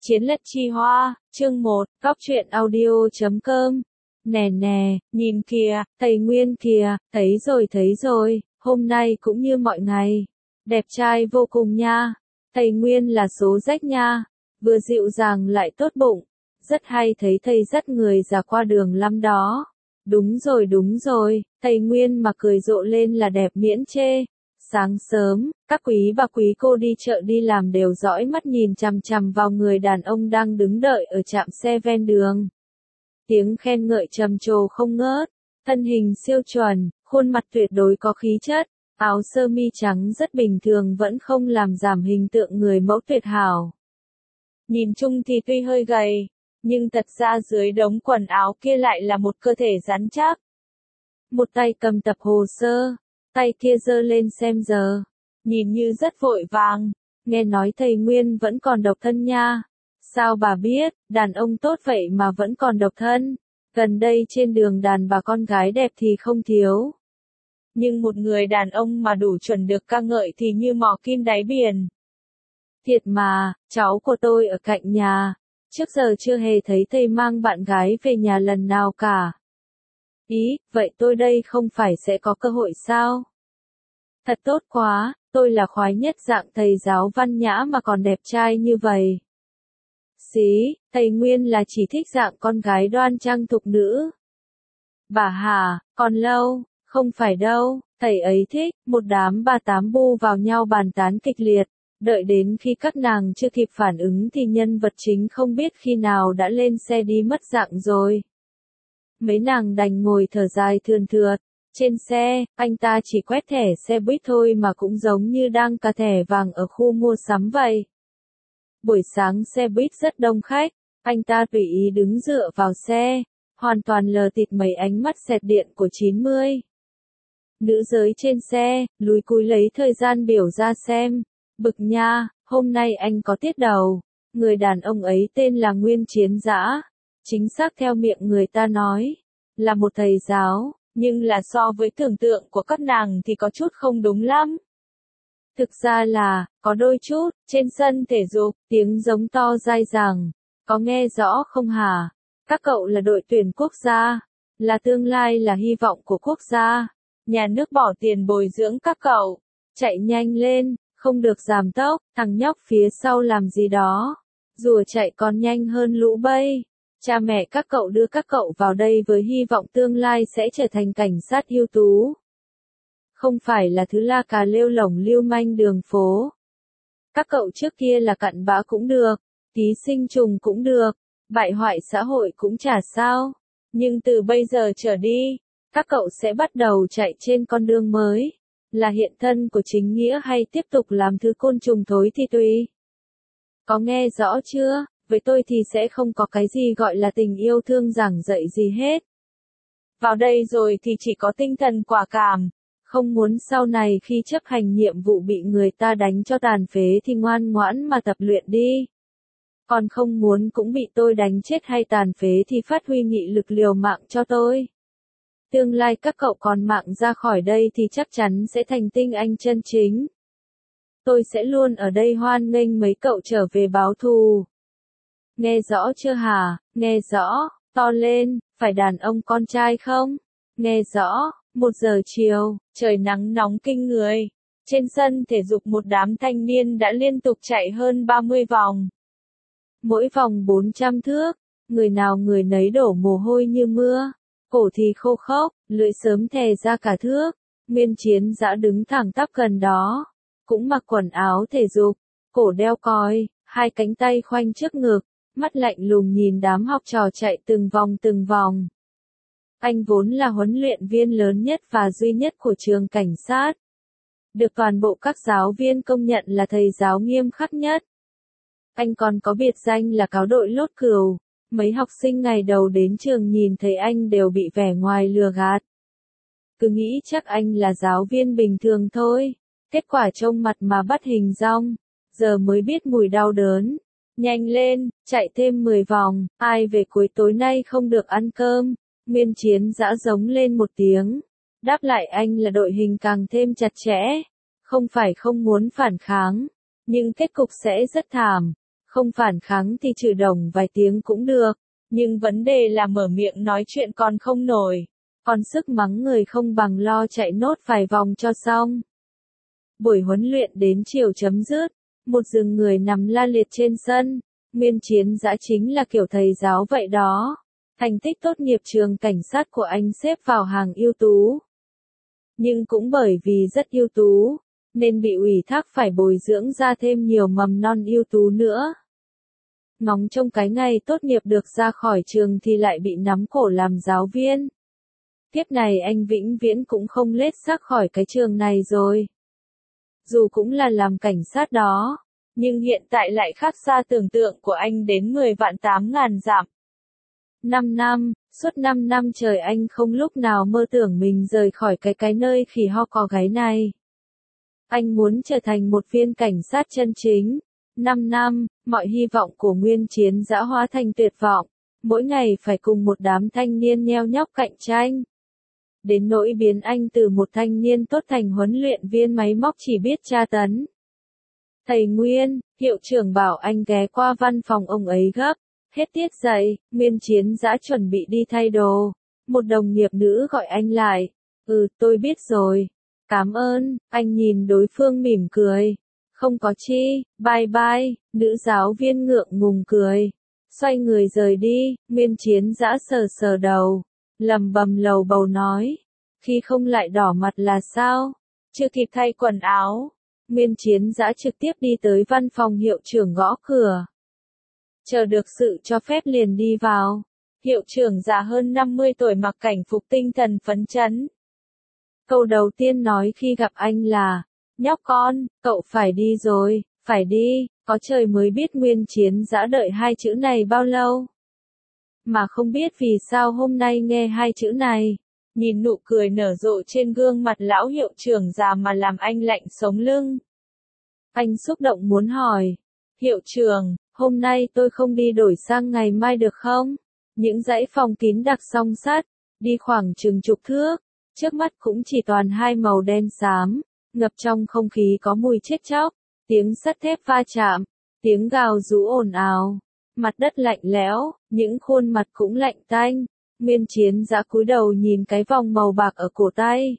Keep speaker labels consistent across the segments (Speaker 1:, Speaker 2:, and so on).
Speaker 1: Chiến lật chi hoa, chương 1, góc truyện audio.com. Nè nè, nhìn kìa, thầy Nguyên kìa, thấy rồi, hôm nay cũng như mọi ngày. Đẹp trai vô cùng nha. Thầy Nguyên là số rách nha. Vừa dịu dàng lại tốt bụng. Rất hay thấy thầy dắt người già qua đường lắm đó. Đúng rồi, thầy Nguyên mà cười rộ lên là đẹp miễn chê. Sáng sớm, các quý bà quý cô đi chợ đi làm đều dõi mắt nhìn chằm chằm vào người đàn ông đang đứng đợi ở trạm xe ven đường. Tiếng khen ngợi trầm trồ không ngớt, thân hình siêu chuẩn, khuôn mặt tuyệt đối có khí chất, áo sơ mi trắng rất bình thường vẫn không làm giảm hình tượng người mẫu tuyệt hảo. Nhìn chung thì tuy hơi gầy, nhưng thật ra dưới đống quần áo kia lại là một cơ thể rắn chắc. Một tay cầm tập hồ sơ, tay kia giơ lên xem giờ, nhìn như rất vội vàng. Nghe nói thầy Nguyên vẫn còn độc thân nha. Sao bà biết, đàn ông tốt vậy mà vẫn còn độc thân. Gần đây trên đường đàn bà con gái đẹp thì không thiếu. Nhưng một người đàn ông mà đủ chuẩn được ca ngợi thì như mò kim đáy biển. Thiệt mà, cháu của tôi ở cạnh nhà, trước giờ chưa hề thấy thầy mang bạn gái về nhà lần nào cả. Ý, vậy tôi đây không phải sẽ có cơ hội sao? Thật tốt quá, tôi là khoái nhất dạng thầy giáo văn nhã mà còn đẹp trai như vậy. Xí, thầy Nguyên là chỉ thích dạng con gái đoan trang thục nữ. Bà hà, còn lâu, không phải đâu, thầy ấy thích, một đám bà tám bu vào nhau bàn tán kịch liệt, đợi đến khi các nàng chưa kịp phản ứng thì nhân vật chính không biết khi nào đã lên xe đi mất dạng rồi. Mấy nàng đành ngồi thở dài thườn thượt. Trên xe, anh ta chỉ quét thẻ xe buýt thôi mà cũng giống như đang cà thẻ vàng ở khu mua sắm vậy. Buổi sáng xe buýt rất đông khách, anh ta tùy ý đứng dựa vào xe, hoàn toàn lờ tịt mấy ánh mắt xẹt điện của 90. Nữ giới trên xe, lúi cúi lấy thời gian biểu ra xem. Bực nha, hôm nay anh có tiết đầu. Người đàn ông ấy tên là Nguyên Chiến Dã. Chính xác theo miệng người ta nói, là một thầy giáo. Nhưng là so với tưởng tượng của các nàng thì có chút không đúng lắm. Thực ra là, có đôi chút, trên sân thể dục, tiếng giống to dai dẳng. Có nghe rõ không hả? Các cậu là đội tuyển quốc gia, là tương lai là hy vọng của quốc gia. Nhà nước bỏ tiền bồi dưỡng các cậu. Chạy nhanh lên, không được giảm tốc, thằng nhóc phía sau làm gì đó. Rùa chạy còn nhanh hơn lũ bây. Cha mẹ các cậu đưa các cậu vào đây với hy vọng tương lai sẽ trở thành cảnh sát ưu tú. Không phải là thứ la cà lêu lổng lưu manh đường phố. Các cậu trước kia là cặn bã cũng được, ký sinh trùng cũng được, bại hoại xã hội cũng chả sao. Nhưng từ bây giờ trở đi, các cậu sẽ bắt đầu chạy trên con đường mới. Là hiện thân của chính nghĩa hay tiếp tục làm thứ côn trùng thối thì tùy. Có nghe rõ chưa? Với tôi thì sẽ không có cái gì gọi là tình yêu thương giảng dạy gì hết. Vào đây rồi thì chỉ có tinh thần quả cảm. Không muốn sau này khi chấp hành nhiệm vụ bị người ta đánh cho tàn phế thì ngoan ngoãn mà tập luyện đi. Còn không muốn cũng bị tôi đánh chết hay tàn phế thì phát huy nghị lực liều mạng cho tôi. Tương lai các cậu còn mạng ra khỏi đây thì chắc chắn sẽ thành tinh anh chân chính. Tôi sẽ luôn ở đây hoan nghênh mấy cậu trở về báo thù. Nghe rõ chưa hả? Nghe rõ, to lên, phải đàn ông con trai không? Nghe rõ, 1 giờ chiều, trời nắng nóng kinh người. Trên sân thể dục một đám thanh niên đã liên tục chạy hơn 30 vòng. Mỗi vòng 400 thước, người nào người nấy đổ mồ hôi như mưa, cổ thì khô khốc, lưỡi sớm thè ra cả thước. Nguyên Chiến Dã đứng thẳng tắp gần đó, cũng mặc quần áo thể dục, cổ đeo còi, hai cánh tay khoanh trước ngực. Mắt lạnh lùng nhìn đám học trò chạy từng vòng. Anh vốn là huấn luyện viên lớn nhất và duy nhất của trường cảnh sát. Được toàn bộ các giáo viên công nhận là thầy giáo nghiêm khắc nhất. Anh còn có biệt danh là cáo đội lốt cừu. Mấy học sinh ngày đầu đến trường nhìn thấy anh đều bị vẻ ngoài lừa gạt. Cứ nghĩ chắc anh là giáo viên bình thường thôi. Kết quả trông mặt mà bắt hình dong. Giờ mới biết mùi đau đớn. Nhanh lên, chạy thêm 10 vòng, ai về cuối tối nay không được ăn cơm. Nguyên Chiến Dã giống lên một tiếng. Đáp lại anh là đội hình càng thêm chặt chẽ. Không phải không muốn phản kháng, nhưng kết cục sẽ rất thảm. Không phản kháng thì trừ đồng vài tiếng cũng được. Nhưng vấn đề là mở miệng nói chuyện còn không nổi. Còn sức mắng người không bằng lo chạy nốt vài vòng cho xong. Buổi huấn luyện đến chiều chấm dứt. Một rừng người nằm la liệt trên sân. Nguyên Chiến Dã chính là kiểu thầy giáo vậy đó. Thành tích tốt nghiệp trường cảnh sát của anh xếp vào hàng ưu tú. Nhưng cũng bởi vì rất ưu tú, nên bị ủy thác phải bồi dưỡng ra thêm nhiều mầm non ưu tú nữa. Ngóng trông cái ngày tốt nghiệp được ra khỏi trường thì lại bị nắm cổ làm giáo viên. Kiếp này anh vĩnh viễn cũng không lết xác khỏi cái trường này rồi. Dù cũng là làm cảnh sát đó, nhưng hiện tại lại khác xa tưởng tượng của anh đến 10 vạn 8 ngàn dặm. 5 năm, suốt 5 năm trời anh không lúc nào mơ tưởng mình rời khỏi cái nơi khỉ ho có gáy này. Anh muốn trở thành một viên cảnh sát chân chính. 5 năm, mọi hy vọng của Nguyên Chiến Dã hóa thành tuyệt vọng. Mỗi ngày phải cùng một đám thanh niên nheo nhóc cạnh tranh. Đến nỗi biến anh từ một thanh niên tốt thành huấn luyện viên máy móc chỉ biết tra tấn. Thầy Nguyên, hiệu trưởng bảo anh ghé qua văn phòng ông ấy gấp. Hết tiết dạy, Nguyên Chiến Dã chuẩn bị đi thay đồ. Một đồng nghiệp nữ gọi anh lại. Tôi biết rồi. Cảm ơn, anh nhìn đối phương mỉm cười. Không có chi, bye bye, nữ giáo viên ngượng ngùng cười. Xoay người rời đi, Nguyên Chiến Dã sờ sờ đầu. Lầm bầm lầu bầu nói. Khi không lại đỏ mặt là sao? Chưa kịp thay quần áo. Nguyên Chiến Dã trực tiếp đi tới văn phòng hiệu trưởng gõ cửa. Chờ được sự cho phép liền đi vào. Hiệu trưởng già hơn 50 tuổi mặc cảnh phục tinh thần phấn chấn. Câu đầu tiên nói khi gặp anh là, nhóc con, cậu phải đi rồi, phải đi, có trời mới biết Nguyên Chiến Dã đợi hai chữ này bao lâu. Mà không biết vì sao hôm nay nghe hai chữ này, nhìn nụ cười nở rộ trên gương mặt lão hiệu trưởng già mà làm anh lạnh sống lưng. Anh xúc động muốn hỏi, hiệu trưởng, hôm nay tôi không đi đổi sang ngày mai được không? Những dãy phòng kín đặc song sắt, đi khoảng chừng chục thước, trước mắt cũng chỉ toàn hai màu đen xám, ngập trong không khí có mùi chết chóc, tiếng sắt thép va chạm, tiếng gào rú ồn ào, mặt đất lạnh lẽo, những khuôn mặt cũng lạnh tanh. Nguyên Chiến Dã cúi đầu nhìn cái vòng màu bạc ở cổ tay.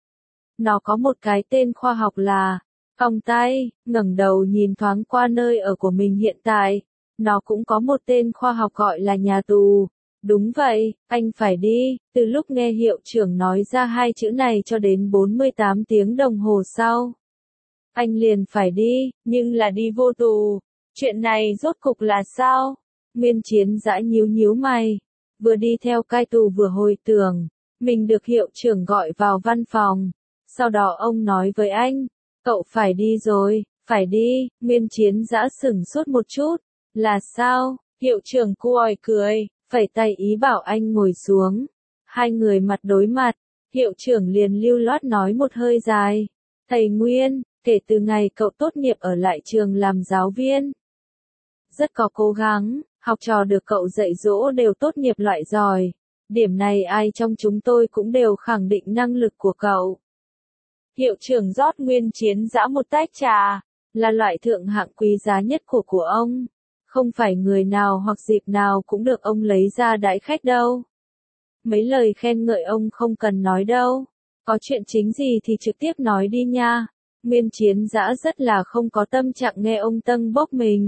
Speaker 1: Nó có một cái tên khoa học là vòng tay, ngẩng đầu nhìn thoáng qua nơi ở của mình hiện tại. Nó cũng có một tên khoa học gọi là nhà tù. Đúng vậy, anh phải đi, từ lúc nghe hiệu trưởng nói ra hai chữ này cho đến 48 tiếng đồng hồ sau. Anh liền phải đi, nhưng là đi vô tù. Chuyện này rốt cục là sao? Nguyên Chiến Dã nhíu nhíu mày. Vừa đi theo cai tù vừa hồi tưởng. Mình được hiệu trưởng gọi vào văn phòng. Sau đó ông nói với anh. Cậu phải đi rồi, phải đi. Nguyên Chiến Dã sửng sốt một chút. Là sao? Hiệu trưởng cuồi cười, phẩy tay ý bảo anh ngồi xuống. Hai người mặt đối mặt. Hiệu trưởng liền lưu loát nói một hơi dài. Thầy Nguyên, kể từ ngày cậu tốt nghiệp ở lại trường làm giáo viên. Rất có cố gắng, học trò được cậu dạy dỗ đều tốt nghiệp loại giỏi. Điểm này ai trong chúng tôi cũng đều khẳng định năng lực của cậu. Hiệu trưởng rót Nguyên Chiến Dã một tách trà, là loại thượng hạng quý giá nhất của ông. Không phải người nào hoặc dịp nào cũng được ông lấy ra đãi khách đâu. Mấy lời khen ngợi ông không cần nói đâu. Có chuyện chính gì thì trực tiếp nói đi nha. Nguyên Chiến Dã rất là không có tâm trạng nghe ông tâng bốc mình.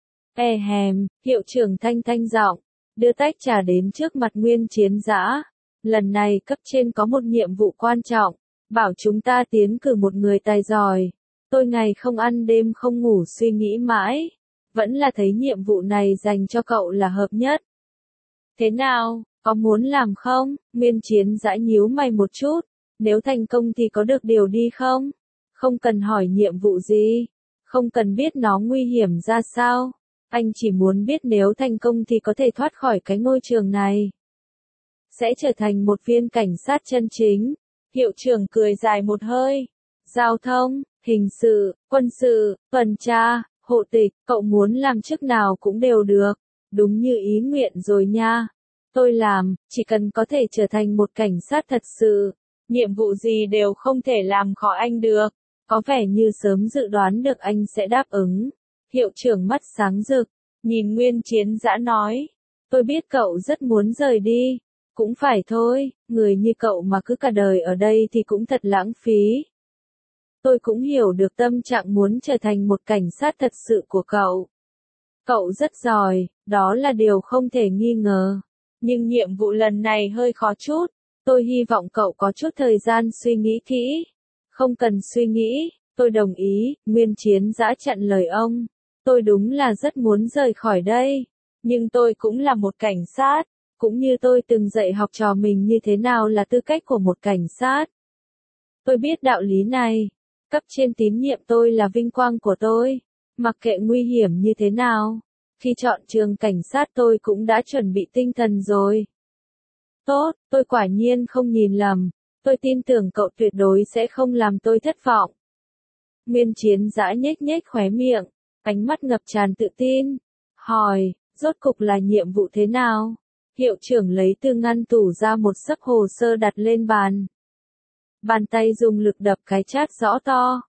Speaker 1: Hiệu trưởng thanh thanh giọng, đưa tách trà đến trước mặt Nguyên Chiến Dã. Lần này cấp trên có một nhiệm vụ quan trọng, bảo chúng ta tiến cử một người tài giỏi. Tôi ngày không ăn đêm không ngủ suy nghĩ mãi, vẫn là thấy nhiệm vụ này dành cho cậu là hợp nhất. Thế nào, có muốn làm không? Nguyên Chiến Dã nhíu mày một chút, nếu thành công thì có được điều đi không? Không cần hỏi nhiệm vụ gì, không cần biết nó nguy hiểm ra sao. Anh chỉ muốn biết nếu thành công thì có thể thoát khỏi cái ngôi trường này. Sẽ trở thành một viên cảnh sát chân chính. Hiệu trưởng cười dài một hơi. Giao thông, hình sự, quân sự, tuần tra, hộ tịch, cậu muốn làm chức nào cũng đều được. Đúng như ý nguyện rồi nha. Tôi làm, chỉ cần có thể trở thành một cảnh sát thật sự. Nhiệm vụ gì đều không thể làm khó anh được. Có vẻ như sớm dự đoán được anh sẽ đáp ứng. Hiệu trưởng mắt sáng rực, nhìn Nguyên Chiến Dã nói. Tôi biết cậu rất muốn rời đi. Cũng phải thôi, người như cậu mà cứ cả đời ở đây thì cũng thật lãng phí. Tôi cũng hiểu được tâm trạng muốn trở thành một cảnh sát thật sự của cậu. Cậu rất giỏi, đó là điều không thể nghi ngờ. Nhưng nhiệm vụ lần này hơi khó chút. Tôi hy vọng cậu có chút thời gian suy nghĩ kỹ. Không cần suy nghĩ, tôi đồng ý, Nguyên Chiến Dã chặn lời ông. Tôi đúng là rất muốn rời khỏi đây. Nhưng tôi cũng là một cảnh sát. Cũng như tôi từng dạy học trò mình như thế nào là tư cách của một cảnh sát. Tôi biết đạo lý này. Cấp trên tín nhiệm tôi là vinh quang của tôi. Mặc kệ nguy hiểm như thế nào. Khi chọn trường cảnh sát tôi cũng đã chuẩn bị tinh thần rồi. Tốt, tôi quả nhiên không nhìn lầm. Tôi tin tưởng cậu tuyệt đối sẽ không làm tôi thất vọng. Nguyên Chiến Dã nhếch nhếch khóe miệng, ánh mắt ngập tràn tự tin. Hỏi, rốt cục là nhiệm vụ thế nào? Hiệu trưởng lấy từ ngăn tủ ra một xấp hồ sơ đặt lên bàn. Bàn tay dùng lực đập cái chát rõ to.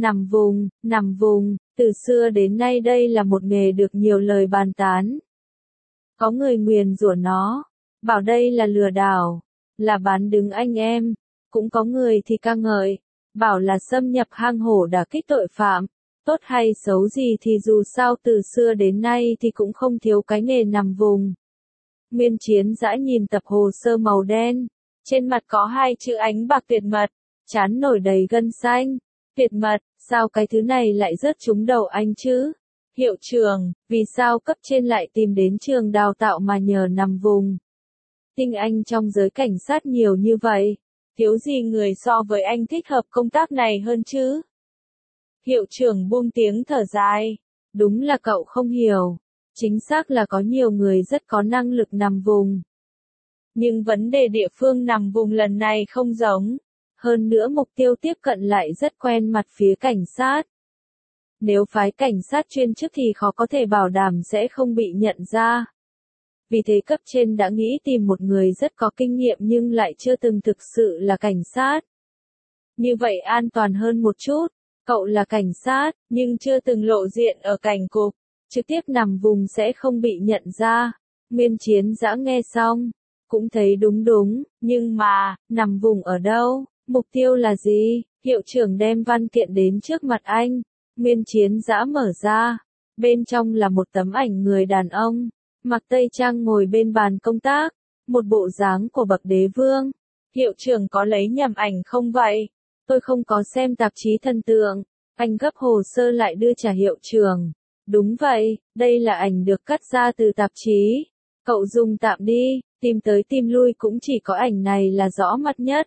Speaker 1: Nằm vùng, từ xưa đến nay đây là một nghề được nhiều lời bàn tán. Có người nguyền rủa nó, bảo đây là lừa đảo, là bán đứng anh em. Cũng có người thì ca ngợi, bảo là xâm nhập hang hổ đả kích tội phạm. Tốt hay xấu gì thì dù sao từ xưa đến nay thì cũng không thiếu cái nghề nằm vùng. Nguyên Chiến Dã nhìn tập hồ sơ màu đen. Trên mặt có hai chữ ánh bạc tuyệt mật. Trán nổi đầy gân xanh. Tuyệt mật, sao cái thứ này lại rớt trúng đầu anh chứ? Hiệu trưởng, vì sao cấp trên lại tìm đến trường đào tạo mà nhờ nằm vùng? Tinh anh trong giới cảnh sát nhiều như vậy. Thiếu gì người so với anh thích hợp công tác này hơn chứ? Hiệu trưởng buông tiếng thở dài. Đúng là cậu không hiểu. Chính xác là có nhiều người rất có năng lực nằm vùng. Nhưng vấn đề địa phương nằm vùng lần này không giống. Hơn nữa mục tiêu tiếp cận lại rất quen mặt phía cảnh sát. Nếu phái cảnh sát chuyên chức thì khó có thể bảo đảm sẽ không bị nhận ra. Vì thế cấp trên đã nghĩ tìm một người rất có kinh nghiệm nhưng lại chưa từng thực sự là cảnh sát. Như vậy an toàn hơn một chút. Cậu là cảnh sát, nhưng chưa từng lộ diện ở cảnh cục. Trực tiếp nằm vùng sẽ không bị nhận ra. Nguyên Chiến Dã nghe xong, cũng thấy đúng, nhưng mà, nằm vùng ở đâu, mục tiêu là gì? Hiệu trưởng đem văn kiện đến trước mặt anh. Nguyên Chiến Dã mở ra. Bên trong là một tấm ảnh người đàn ông, mặc tây trang ngồi bên bàn công tác, một bộ dáng của bậc đế vương. Hiệu trưởng có lấy nhầm ảnh không vậy? Tôi không có xem tạp chí thần tượng. Anh gấp hồ sơ lại đưa trả hiệu trưởng. Đúng vậy, đây là ảnh được cắt ra từ tạp chí. Cậu dùng tạm đi, tìm tới tìm lui cũng chỉ có ảnh này là rõ mắt nhất.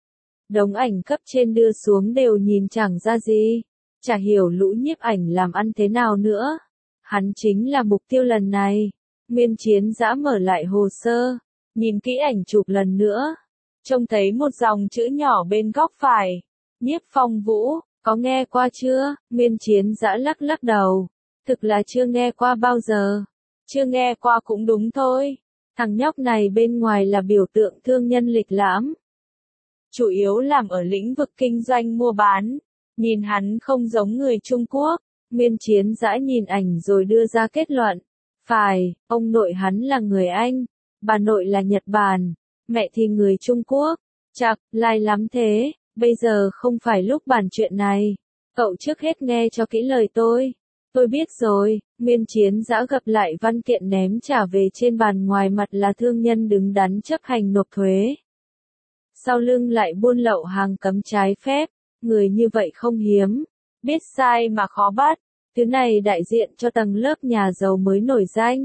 Speaker 1: Đống ảnh cấp trên đưa xuống đều nhìn chẳng ra gì. Chả hiểu lũ nhiếp ảnh làm ăn thế nào nữa. Hắn chính là mục tiêu lần này. Nguyên Chiến Dã mở lại hồ sơ, nhìn kỹ ảnh chụp lần nữa. Trông thấy một dòng chữ nhỏ bên góc phải. Nhiếp Phong Vũ, có nghe qua chưa? Nguyên Chiến Dã lắc lắc đầu. Thực là chưa nghe qua bao giờ. Chưa nghe qua cũng đúng thôi. Thằng nhóc này bên ngoài là biểu tượng thương nhân lịch lãm. Chủ yếu làm ở lĩnh vực kinh doanh mua bán. Nhìn hắn không giống người Trung Quốc. Nguyên Chiến Dã nhìn ảnh rồi đưa ra kết luận. Phải, ông nội hắn là người Anh. Bà nội là Nhật Bản. Mẹ thì người Trung Quốc. Chạc, lai lắm thế. Bây giờ không phải lúc bàn chuyện này. Cậu trước hết nghe cho kỹ lời tôi. Tôi biết rồi. Nguyên Chiến Dã gập lại văn kiện ném trả về trên bàn, ngoài mặt là thương nhân đứng đắn chấp hành nộp thuế. Sau lưng lại buôn lậu hàng cấm trái phép. Người như vậy không hiếm. Biết sai mà khó bắt. Thứ này đại diện cho tầng lớp nhà giàu mới nổi danh.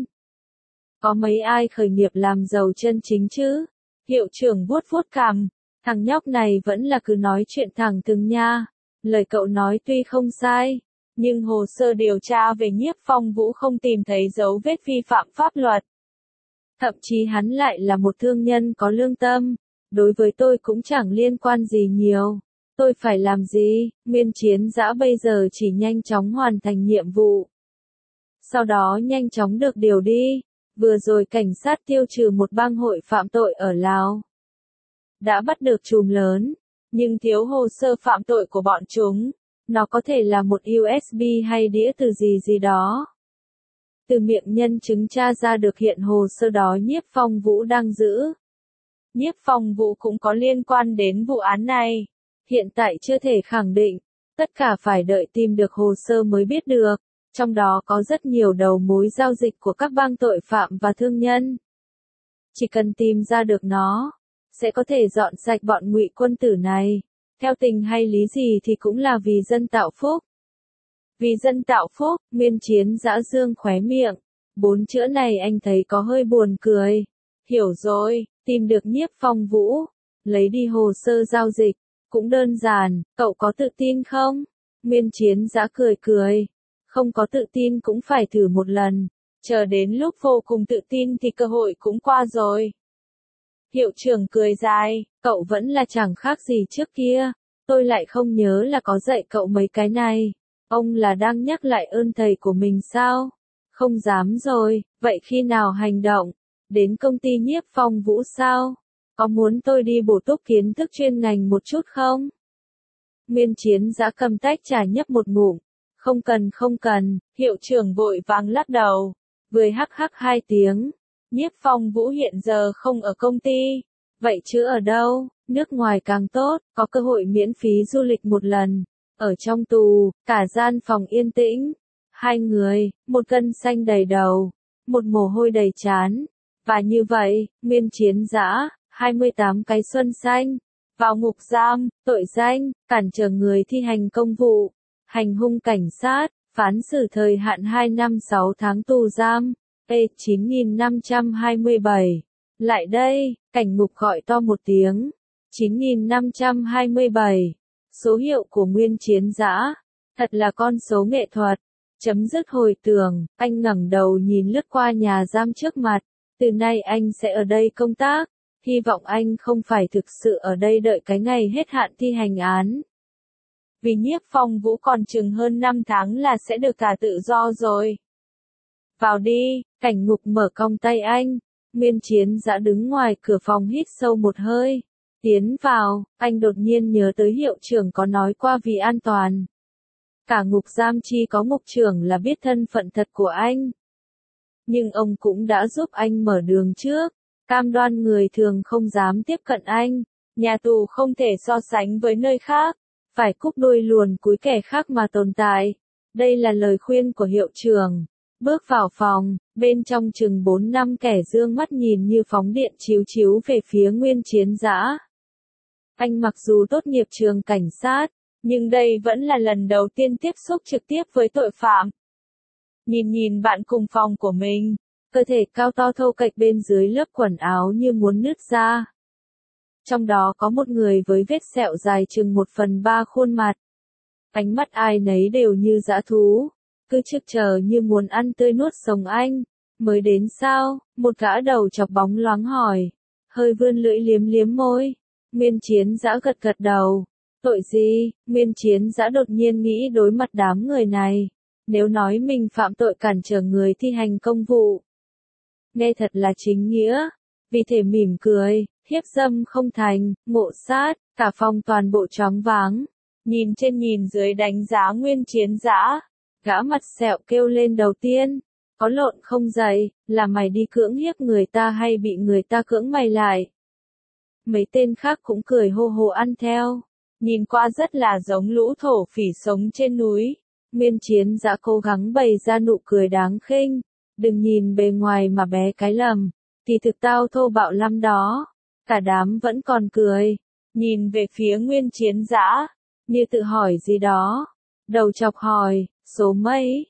Speaker 1: Có mấy ai khởi nghiệp làm giàu chân chính chứ? Hiệu trưởng vuốt vuốt cằm. Thằng nhóc này vẫn là cứ nói chuyện thẳng thừng nha. Lời cậu nói tuy không sai, nhưng hồ sơ điều tra về Nhiếp Phong Vũ không tìm thấy dấu vết vi phạm pháp luật. Thậm chí hắn lại là một thương nhân có lương tâm. Đối với tôi cũng chẳng liên quan gì nhiều. Tôi phải làm gì? Nguyên Chiến Dã bây giờ chỉ nhanh chóng hoàn thành nhiệm vụ. Sau đó nhanh chóng được điều đi. Vừa rồi cảnh sát tiêu trừ một bang hội phạm tội ở Lào. Đã bắt được trùm lớn, nhưng thiếu hồ sơ phạm tội của bọn chúng. Nó có thể là một USB hay đĩa từ gì gì đó. Từ miệng nhân chứng tra ra được hiện hồ sơ đó Nhiếp Phong Vũ đang giữ. Nhiếp Phong Vũ cũng có liên quan đến vụ án này. Hiện tại chưa thể khẳng định, tất cả phải đợi tìm được hồ sơ mới biết được, trong đó có rất nhiều đầu mối giao dịch của các bang tội phạm và thương nhân. Chỉ cần tìm ra được nó, sẽ có thể dọn sạch bọn ngụy quân tử này. Theo tình hay lý gì thì cũng là vì dân tạo phúc. Vì dân tạo phúc, Nguyên Chiến giã dương khóe miệng. 4 chữ này anh thấy có hơi buồn cười. Hiểu rồi, tìm được Nhiếp Phong Vũ, lấy đi hồ sơ giao dịch, cũng đơn giản, cậu có tự tin không? Nguyên Chiến giã cười cười. Không có tự tin cũng phải thử một lần, chờ đến lúc vô cùng tự tin thì cơ hội cũng qua rồi. Hiệu trưởng cười dài, cậu vẫn là chẳng khác gì trước kia, tôi lại không nhớ là có dạy cậu mấy cái này. Ông là đang nhắc lại ơn thầy của mình sao? Không dám rồi, vậy khi nào hành động? Đến công ty Nhiếp Phong Vũ sao? Có muốn tôi đi bổ túc kiến thức chuyên ngành một chút không? Nguyên Chiến giã cầm tách trà nhấp một ngụm. Không cần, hiệu trưởng vội vàng lắc đầu. Vừa hắc hắc 2 tiếng. Nhiếp Phong Vũ hiện giờ không ở công ty. Vậy chứ ở đâu? Nước ngoài càng tốt, có cơ hội miễn phí du lịch một lần. Ở trong tù, cả gian phòng yên tĩnh. 2 người, một cân xanh đầy đầu, một mồ hôi đầy trán. Và như vậy, Nguyên Chiến giã, 28 cái xuân xanh, vào ngục giam, tội danh, cản trở người thi hành công vụ, hành hung cảnh sát, phán xử thời hạn 2 năm 6 tháng tù giam, P9527. Lại đây, cảnh ngục gọi to một tiếng. 9527. Số hiệu của Nguyên Chiến giã. Thật là con số nghệ thuật. Chấm dứt hồi tưởng, anh ngẩng đầu nhìn lướt qua nhà giam trước mặt. Từ nay anh sẽ ở đây công tác. Hy vọng anh không phải thực sự ở đây đợi cái ngày hết hạn thi hành án. Vì Nhiếp Phong Vũ còn chừng hơn 5 tháng là sẽ được thả tự do rồi. Vào đi, cảnh ngục mở cong tay anh. Nguyên Chiến giã đứng ngoài cửa phòng hít sâu một hơi. Tiến vào, anh đột nhiên nhớ tới hiệu trưởng có nói qua vì an toàn. Cả ngục giam chi có ngục trưởng là biết thân phận thật của anh. Nhưng ông cũng đã giúp anh mở đường trước, cam đoan người thường không dám tiếp cận anh. Nhà tù không thể so sánh với nơi khác, phải cúp đuôi luồn cúi kẻ khác mà tồn tại. Đây là lời khuyên của hiệu trưởng. Bước vào phòng, bên trong chừng 4 năm kẻ dương mắt nhìn như phóng điện chiếu chiếu về phía Nguyên Chiến giã. Anh mặc dù tốt nghiệp trường cảnh sát, nhưng đây vẫn là lần đầu tiên tiếp xúc trực tiếp với tội phạm. Nhìn bạn cùng phòng của mình, cơ thể cao to thô kệch bên dưới lớp quần áo như muốn nứt ra. Trong đó có một người với vết sẹo dài chừng 1/3 khuôn mặt. Ánh mắt ai nấy đều như dã thú, cứ trực chờ như muốn ăn tươi nuốt sống anh. Mới đến sao? Một gã đầu chọc bóng loáng hỏi, hơi vươn lưỡi liếm liếm môi. Nguyên Chiến giã gật gật đầu. Tội gì? Nguyên Chiến giã đột nhiên nghĩ đối mặt đám người này. Nếu nói mình phạm tội cản trở người thi hành công vụ, nghe thật là chính nghĩa. Vì thể mỉm cười, hiếp dâm không thành, ngộ sát, cả phòng toàn bộ choáng váng. Nhìn trên nhìn dưới đánh giá Nguyên Chiến giã. Gã mặt sẹo kêu lên đầu tiên. Có lộn không dậy, là mày đi cưỡng hiếp người ta hay bị người ta cưỡng mày lại? Mấy tên khác cũng cười hô hô ăn theo. Nhìn qua rất là giống lũ thổ phỉ sống trên núi. Nguyên Chiến giã cố gắng bày ra nụ cười đáng khinh. Đừng nhìn bề ngoài mà bé cái lầm. Thì thực tao thô bạo lắm đó. Cả đám vẫn còn cười. Nhìn về phía Nguyên Chiến giã. Như tự hỏi gì đó. Đầu chọc hỏi, số mấy?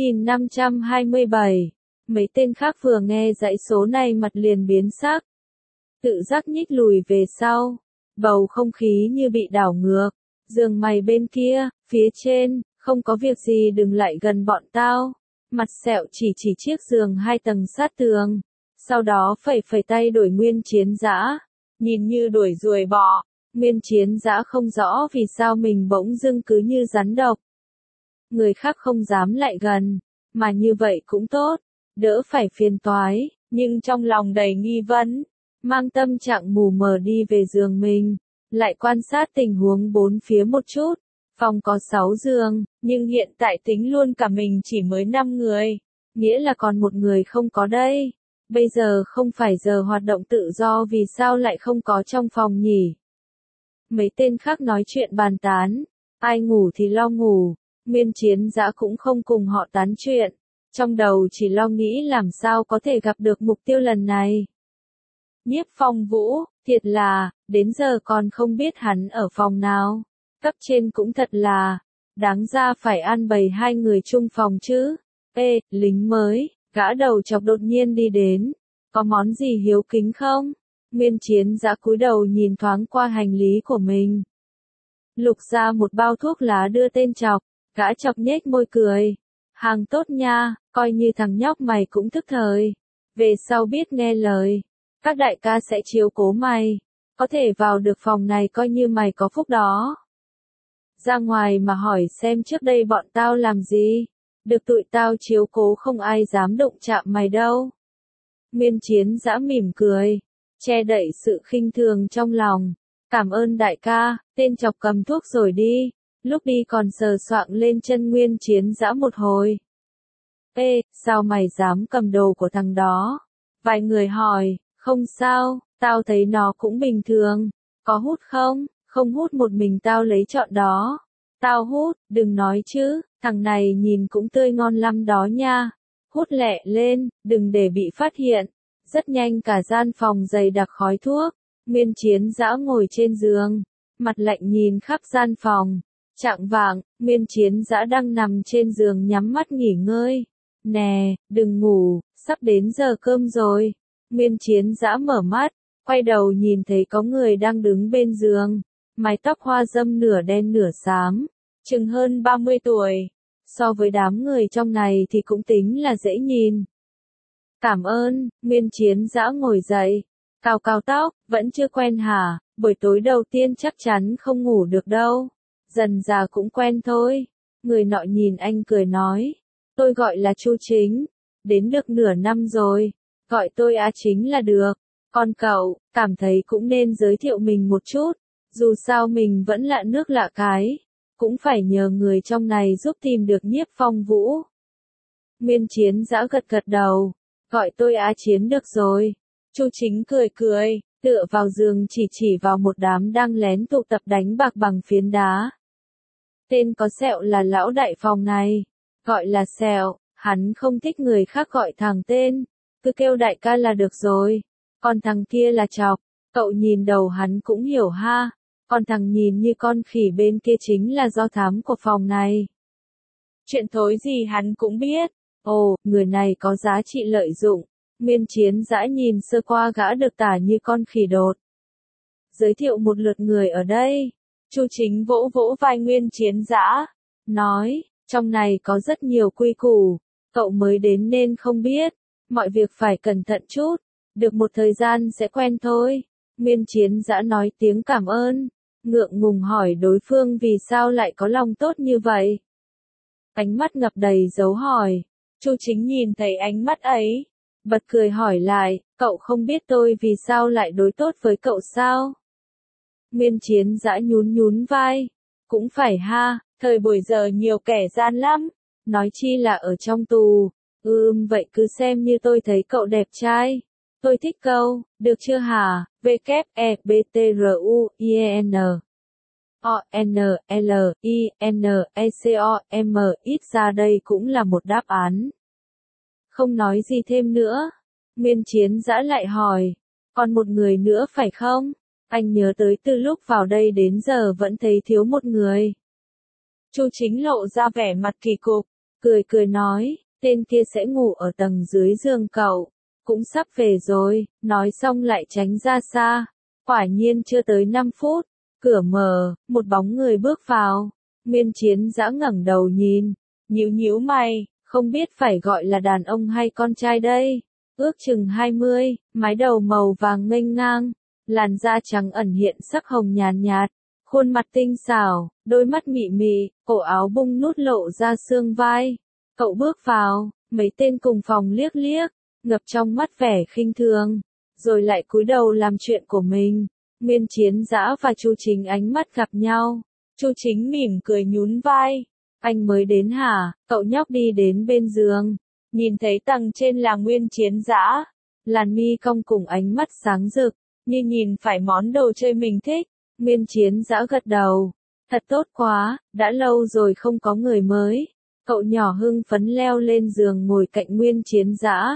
Speaker 1: 9527. Mấy tên khác vừa nghe dãy số này mặt liền biến sắc. Tự giác nhích lùi về sau. Bầu không khí như bị đảo ngược. Giường mày bên kia, phía trên, không có việc gì đừng lại gần bọn tao. Mặt sẹo chỉ chiếc giường 2 tầng sát tường. Sau đó phẩy tay đuổi Nguyên Chiến giã. Nhìn như đuổi ruồi bọ. Nguyên Chiến giã không rõ vì sao mình bỗng dưng cứ như rắn độc. Người khác không dám lại gần. Mà như vậy cũng tốt. Đỡ phải phiền toái. Nhưng trong lòng đầy nghi vấn. Mang tâm trạng mù mờ đi về giường mình. Lại quan sát tình huống bốn phía một chút. Phòng có 6 giường, nhưng hiện tại tính luôn cả mình chỉ mới 5 người. Nghĩa là còn một người không có đây. Bây giờ không phải giờ hoạt động tự do vì sao lại không có trong phòng nhỉ? Mấy tên khác nói chuyện bàn tán. Ai ngủ thì lo ngủ. Miên Chiến Dã cũng không cùng họ tán chuyện. Trong đầu chỉ lo nghĩ làm sao có thể gặp được mục tiêu lần này. Nhiếp Phong Vũ, thiệt là, đến giờ còn không biết hắn ở phòng nào. Cấp trên cũng thật là, đáng ra phải an bày hai người chung phòng chứ. Ê, lính mới, gã đầu chọc đột nhiên đi đến. Có món gì hiếu kính không? Miên Chiến Dã cúi đầu nhìn thoáng qua hành lý của mình. Lục ra một bao thuốc lá đưa tên chọc, gã chọc nhếch môi cười. Hàng tốt nha, coi như thằng nhóc mày cũng thức thời. Về sau biết nghe lời, các đại ca sẽ chiếu cố mày. Có thể vào được phòng này coi như mày có phúc đó. Ra ngoài mà hỏi xem trước đây bọn tao làm gì. Được tụi tao chiếu cố không ai dám đụng chạm mày đâu. Miên Chiến Dã mỉm cười, che đậy sự khinh thường trong lòng. Cảm ơn đại ca, tên chọc cầm thuốc rồi đi. Lúc đi còn sờ soạng lên chân Nguyên Chiến Dã một hồi. Ê, sao mày dám cầm đồ của thằng đó? Vài người hỏi, không sao, tao thấy nó cũng bình thường. Có hút không? Không hút một mình tao lấy chọn đó. Tao hút, đừng nói chứ, thằng này nhìn cũng tươi ngon lắm đó nha. Hút lẹ lên, đừng để bị phát hiện. Rất nhanh cả gian phòng dày đặc khói thuốc. Miên Chiến Dã ngồi trên giường, mặt lạnh nhìn khắp gian phòng. Chạng vạng, Miên Chiến Dã đang nằm trên giường nhắm mắt nghỉ ngơi. Nè, đừng ngủ, sắp đến giờ cơm rồi. Miên Chiến Dã mở mắt, quay đầu nhìn thấy có người đang đứng bên giường. Mái tóc hoa râm nửa đen nửa xám, chừng hơn 30 tuổi. So với đám người trong này thì cũng tính là dễ nhìn. Cảm ơn, Miên Chiến Dã ngồi dậy. Cào cào tóc, vẫn chưa quen hả? Buổi tối đầu tiên chắc chắn không ngủ được đâu. Dần già cũng quen thôi. Người nọ nhìn anh cười nói. Tôi gọi là Chu Chính. Đến được nửa năm rồi. Gọi tôi Á Chính là được. Còn cậu, cảm thấy cũng nên giới thiệu mình một chút. Dù sao mình vẫn lạ nước lạ cái. Cũng phải nhờ người trong này giúp tìm được Nhiếp Phong Vũ. Miên Chiến Dã gật gật đầu. Gọi tôi Á Chiến được rồi. Chu Chính cười cười, tựa vào giường chỉ vào một đám đang lén tụ tập đánh bạc bằng phiến đá. Tên có sẹo là lão đại phòng này. Gọi là sẹo, hắn không thích người khác gọi thằng tên. Cứ kêu đại ca là được rồi. Còn thằng kia là chọc. Cậu nhìn đầu hắn cũng hiểu ha. Còn thằng nhìn như con khỉ bên kia chính là do thám của phòng này. Chuyện thối gì hắn cũng biết. Ồ, người này có giá trị lợi dụng. Miên Chiến Dã nhìn sơ qua gã được tả như con khỉ đột. Giới thiệu một lượt người ở đây. Chu Chính vỗ vỗ vai Miên Chiến Dã, nói, trong này có rất nhiều quy củ, cậu mới đến nên không biết, mọi việc phải cẩn thận chút, được một thời gian sẽ quen thôi. Miên Chiến Dã nói tiếng cảm ơn, ngượng ngùng hỏi đối phương vì sao lại có lòng tốt như vậy. Ánh mắt ngập đầy dấu hỏi. Chu Chính nhìn thấy ánh mắt ấy, bật cười hỏi lại, cậu không biết tôi vì sao lại đối tốt với cậu sao? Miên Chiến Dã nhún vai. Cũng phải ha, thời buổi giờ nhiều kẻ gian lắm. Nói chi là ở trong tù. Vậy cứ xem như tôi thấy cậu đẹp trai. Tôi thích cậu, được chưa hả? W-E-B-T-R-U-I-E-N O-N-L-I-N-E-C-O-M. Ít ra đây cũng là một đáp án. Không nói gì thêm nữa. Miên Chiến Dã lại hỏi. Còn một người nữa phải không? Anh nhớ tới từ lúc vào đây đến giờ vẫn thấy thiếu một người. Chu Chính lộ ra vẻ mặt kỳ cục, cười nói, tên kia sẽ ngủ ở tầng dưới giường cậu. Cũng sắp về rồi, nói xong lại tránh ra xa. Quả nhiên chưa tới 5 phút, cửa mở, một bóng người bước vào. Miên Chiến Dã ngẩng đầu nhìn, nhíu mày, không biết phải gọi là đàn ông hay con trai đây. Ước chừng 20, mái đầu màu vàng nghênh ngang, làn da trắng ẩn hiện sắc hồng nhàn nhạt, khuôn mặt tinh xảo, đôi mắt mị mị, cổ áo bung nút lộ ra xương vai. Cậu bước vào, mấy tên cùng phòng liếc, ngập trong mắt vẻ khinh thường, rồi lại cúi đầu làm chuyện của mình. Miên Chiến Dã và Chu Chính ánh mắt gặp nhau. Chu Chính mỉm cười nhún vai. Anh mới đến hả? Cậu nhóc đi đến bên giường. Nhìn thấy tầng trên là Nguyên Chiến Dã. Làn mi cong cùng ánh mắt sáng rực, như nhìn phải món đồ chơi mình thích. Nguyên Chiến Dã gật đầu. Thật tốt quá, đã lâu rồi không có người mới. Cậu nhỏ hưng phấn leo lên giường ngồi cạnh Nguyên Chiến Dã.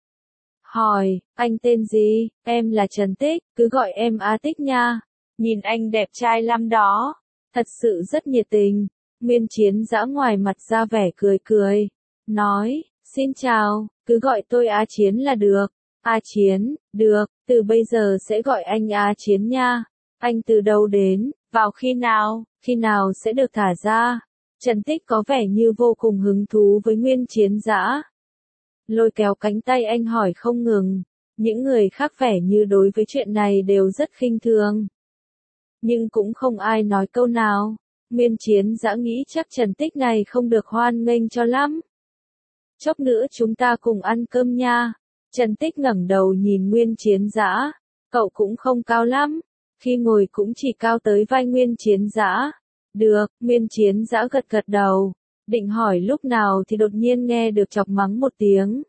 Speaker 1: Hỏi, anh tên gì? Em là Trần Tích, cứ gọi em A Tích nha. Nhìn anh đẹp trai lắm đó. Thật sự rất nhiệt tình. Nguyên Chiến Dã ngoài mặt ra vẻ cười cười. Nói, xin chào, cứ gọi tôi A Chiến là được. A Chiến, được, từ bây giờ sẽ gọi anh A Chiến nha. Anh từ đâu đến, vào khi nào sẽ được thả ra? Trần Tích có vẻ như vô cùng hứng thú với Nguyên Chiến Dã. Lôi kéo cánh tay anh hỏi không ngừng. Những người khác vẻ như đối với chuyện này đều rất khinh thường. Nhưng cũng không ai nói câu nào. Nguyên Chiến Dã nghĩ chắc Trần Tích này không được hoan nghênh cho lắm. Chốc nữa chúng ta cùng ăn cơm nha. Trần Tích ngẩng đầu nhìn Nguyên Chiến Dã. Cậu cũng không cao lắm. Khi ngồi cũng chỉ cao tới vai Nguyên Chiến Dã. Được, Nguyên Chiến Dã gật gật đầu. Định hỏi lúc nào thì đột nhiên nghe được chọc mắng một tiếng.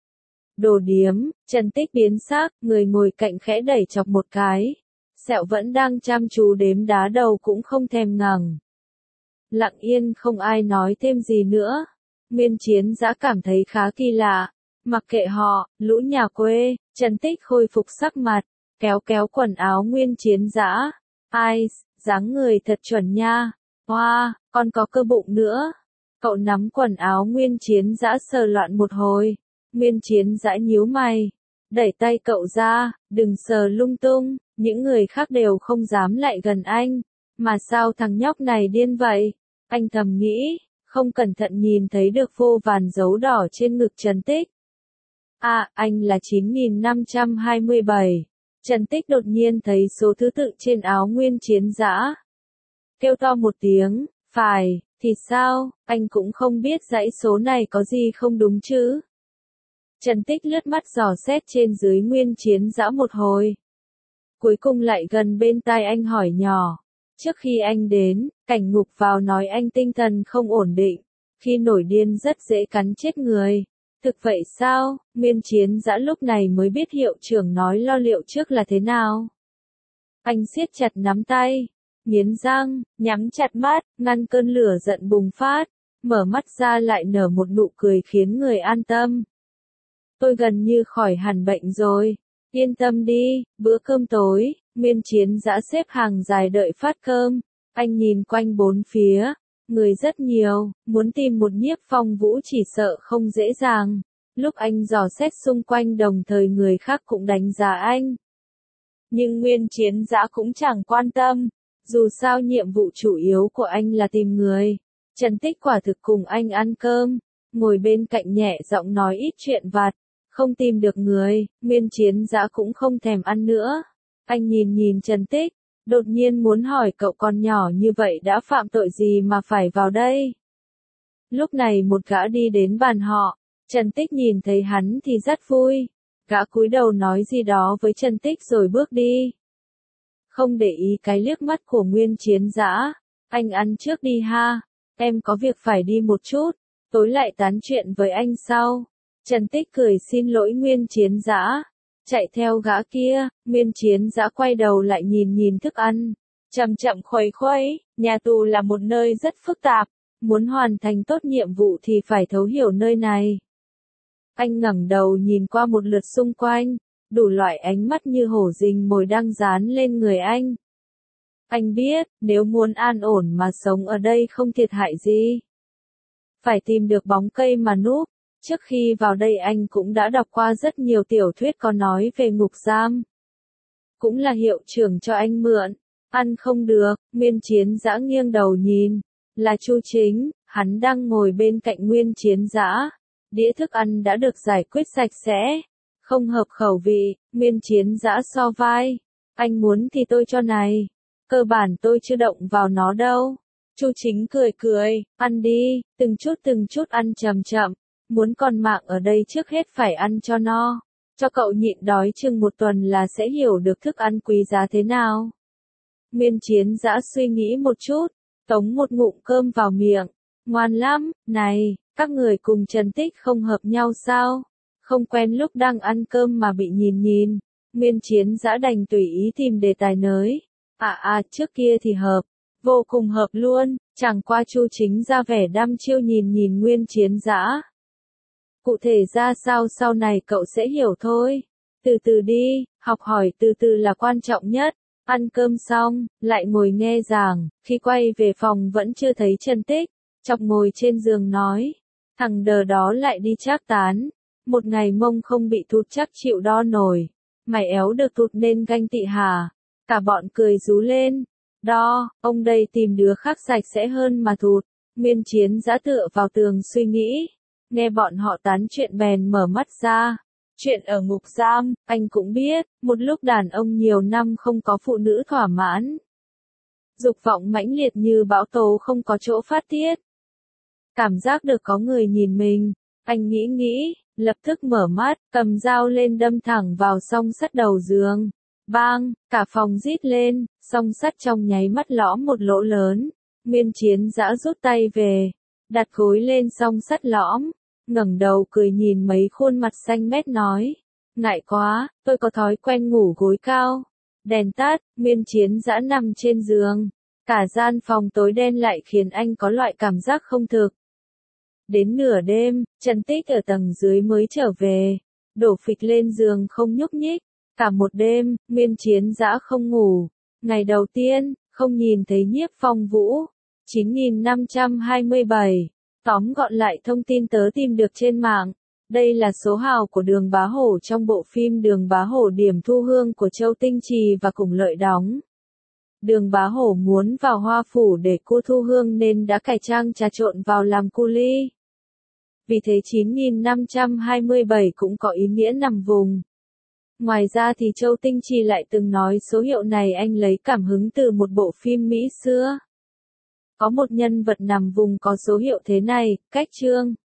Speaker 1: Đồ điếm, Trần Tích biến sắc, người ngồi cạnh khẽ đẩy chọc một cái. Sẹo vẫn đang chăm chú đếm đá đầu cũng không thèm ngẩng. Lặng yên không ai nói thêm gì nữa. Nguyên Chiến Dã cảm thấy khá kỳ lạ. Mặc kệ họ, lũ nhà quê, Trần Tích khôi phục sắc mặt, kéo kéo quần áo Nguyên Chiến Dã. Ai, dáng người thật chuẩn nha. Hoa, còn có cơ bụng nữa. Cậu nắm quần áo Nguyên Chiến Dã sờ loạn một hồi. Nguyên Chiến Dã nhíu mày. Đẩy tay cậu ra, đừng sờ lung tung. Những người khác đều không dám lại gần anh. Mà sao thằng nhóc này điên vậy? Anh thầm nghĩ, không cẩn thận nhìn thấy được vô vàn dấu đỏ trên ngực Trần Tích. À, anh là 9527. Trần Tích đột nhiên thấy số thứ tự trên áo Nguyên Chiến Dã. Kêu to một tiếng, phải, thì sao, anh cũng không biết dãy số này có gì không đúng chứ. Trần Tích lướt mắt dò xét trên dưới Nguyên Chiến Dã một hồi. Cuối cùng lại gần bên tai anh hỏi nhỏ. Trước khi anh đến, Cảnh Ngục vào nói anh tinh thần không ổn định. Khi nổi điên rất dễ cắn chết người. Thực vậy sao? Nguyên Chiến Dã lúc này mới biết hiệu trưởng nói lo liệu trước là thế nào. Anh siết chặt nắm tay, nghiến răng, nhắm chặt mắt, ngăn cơn lửa giận bùng phát, mở mắt ra lại nở một nụ cười khiến người an tâm. Tôi gần như khỏi hẳn bệnh rồi. Yên tâm đi, bữa cơm tối, Nguyên Chiến Dã xếp hàng dài đợi phát cơm. Anh nhìn quanh bốn phía, người rất nhiều, muốn tìm một Nhiếp Phong Vũ chỉ sợ không dễ dàng. Lúc anh dò xét xung quanh đồng thời người khác cũng đánh giá anh. Nhưng Nguyên Chiến Dã cũng chẳng quan tâm, dù sao nhiệm vụ chủ yếu của anh là tìm người. Trần Tích quả thực cùng anh ăn cơm, ngồi bên cạnh nhẹ giọng nói ít chuyện vặt. Không tìm được người, Nguyên Chiến Dã cũng không thèm ăn nữa. Anh nhìn Trần Tích, đột nhiên muốn hỏi cậu con nhỏ như vậy đã phạm tội gì mà phải vào đây. Lúc này một gã đi đến bàn họ, Trần Tích nhìn thấy hắn thì rất vui. Gã cúi đầu nói gì đó với Trần Tích rồi bước đi. Không để ý cái liếc mắt của Nguyên Chiến Dã. Anh ăn trước đi ha, em có việc phải đi một chút, tối lại tán chuyện với anh sau. Trần Tích cười xin lỗi Nguyên Chiến Dã, chạy theo gã kia. Nguyên Chiến Dã quay đầu lại nhìn thức ăn, chậm chậm khuấy khuấy. Nhà tù là một nơi rất phức tạp, muốn hoàn thành tốt nhiệm vụ thì phải thấu hiểu nơi này. Anh ngẩng đầu nhìn qua một lượt xung quanh, đủ loại ánh mắt như hổ rình mồi đang dán lên người anh. Anh biết, nếu muốn an ổn mà sống ở đây không thiệt hại gì, phải tìm được bóng cây mà núp. Trước khi vào đây anh cũng đã đọc qua rất nhiều tiểu thuyết có nói về ngục giam. Cũng là hiệu trưởng cho anh mượn. Ăn không được, Nguyên Chiến Dã nghiêng đầu nhìn. Là Chu Chính, hắn đang ngồi bên cạnh Nguyên Chiến Dã. Đĩa thức ăn đã được giải quyết sạch sẽ. Không hợp khẩu vị, Nguyên Chiến Dã so vai. Anh muốn thì tôi cho này. Cơ bản tôi chưa động vào nó đâu. Chu Chính cười cười, ăn đi, từng chút ăn chậm chậm. Muốn còn mạng ở đây trước hết phải ăn cho no. Cho cậu nhịn đói chừng một tuần là sẽ hiểu được thức ăn quý giá thế nào. Nguyên Chiến Dã suy nghĩ một chút, tống một ngụm cơm vào miệng. Ngoan lắm, này, các người cùng Trần Tích không hợp nhau sao? Không quen lúc đang ăn cơm mà bị nhìn. Nguyên Chiến Dã đành tùy ý tìm đề tài nới. Trước kia thì hợp. Vô cùng hợp luôn, chẳng qua Chu Chính ra vẻ đăm chiêu nhìn Nguyên Chiến Dã. Cụ thể ra sao sau này cậu sẽ hiểu thôi. Từ từ đi, học hỏi từ từ là quan trọng nhất. Ăn cơm xong, lại ngồi nghe giảng, khi quay về phòng vẫn chưa thấy Trần Tích. Chọc ngồi trên giường nói, thằng đờ đó lại đi trác tán. Một ngày mông không bị thụt chắc chịu đo nổi. Mày éo được thụt nên ganh tị hả? Cả bọn cười rú lên. Đo, ông đây tìm đứa khác sạch sẽ hơn mà thụt. Nguyên Chiến Dã tựa vào tường suy nghĩ. Nghe bọn họ tán chuyện bèn mở mắt ra. Chuyện ở ngục giam, anh cũng biết, một lúc đàn ông nhiều năm không có phụ nữ thỏa mãn. Dục vọng mãnh liệt như bão tố không có chỗ phát tiết. Cảm giác được có người nhìn mình, anh nghĩ, lập tức mở mắt, cầm dao lên đâm thẳng vào song sắt đầu giường. Bang, cả phòng rít lên, song sắt trong nháy mắt lõm một lỗ lớn. Nguyên Chiến Dã rút tay về, đặt gối lên song sắt lõm, ngẩng đầu cười nhìn mấy khuôn mặt xanh mét nói. Ngại quá, tôi có thói quen ngủ gối cao. Đèn tắt, Nguyên Chiến Dã nằm trên giường. Cả gian phòng tối đen lại khiến anh có loại cảm giác không thực. Đến nửa đêm, Trần Tích ở tầng dưới mới trở về. Đổ phịch lên giường không nhúc nhích. Cả một đêm, Nguyên Chiến Dã không ngủ. Ngày đầu tiên, không nhìn thấy Nhiếp Phong Vũ. 9527. Tóm gọn lại thông tin tớ tìm được trên mạng. Đây là số hào của Đường Bá Hổ trong bộ phim Đường Bá Hổ điểm thu hương của Châu Tinh Trì và Cùng Lợi đóng. Đường Bá Hổ muốn vào Hoa Phủ để cô thu hương nên đã cải trang trà trộn vào làm cu li. Vì thế 9527 cũng có ý nghĩa nằm vùng. Ngoài ra thì Châu Tinh Trì lại từng nói số hiệu này anh lấy cảm hứng từ một bộ phim Mỹ xưa. Có một nhân vật nằm vùng có số hiệu thế này, cách chương.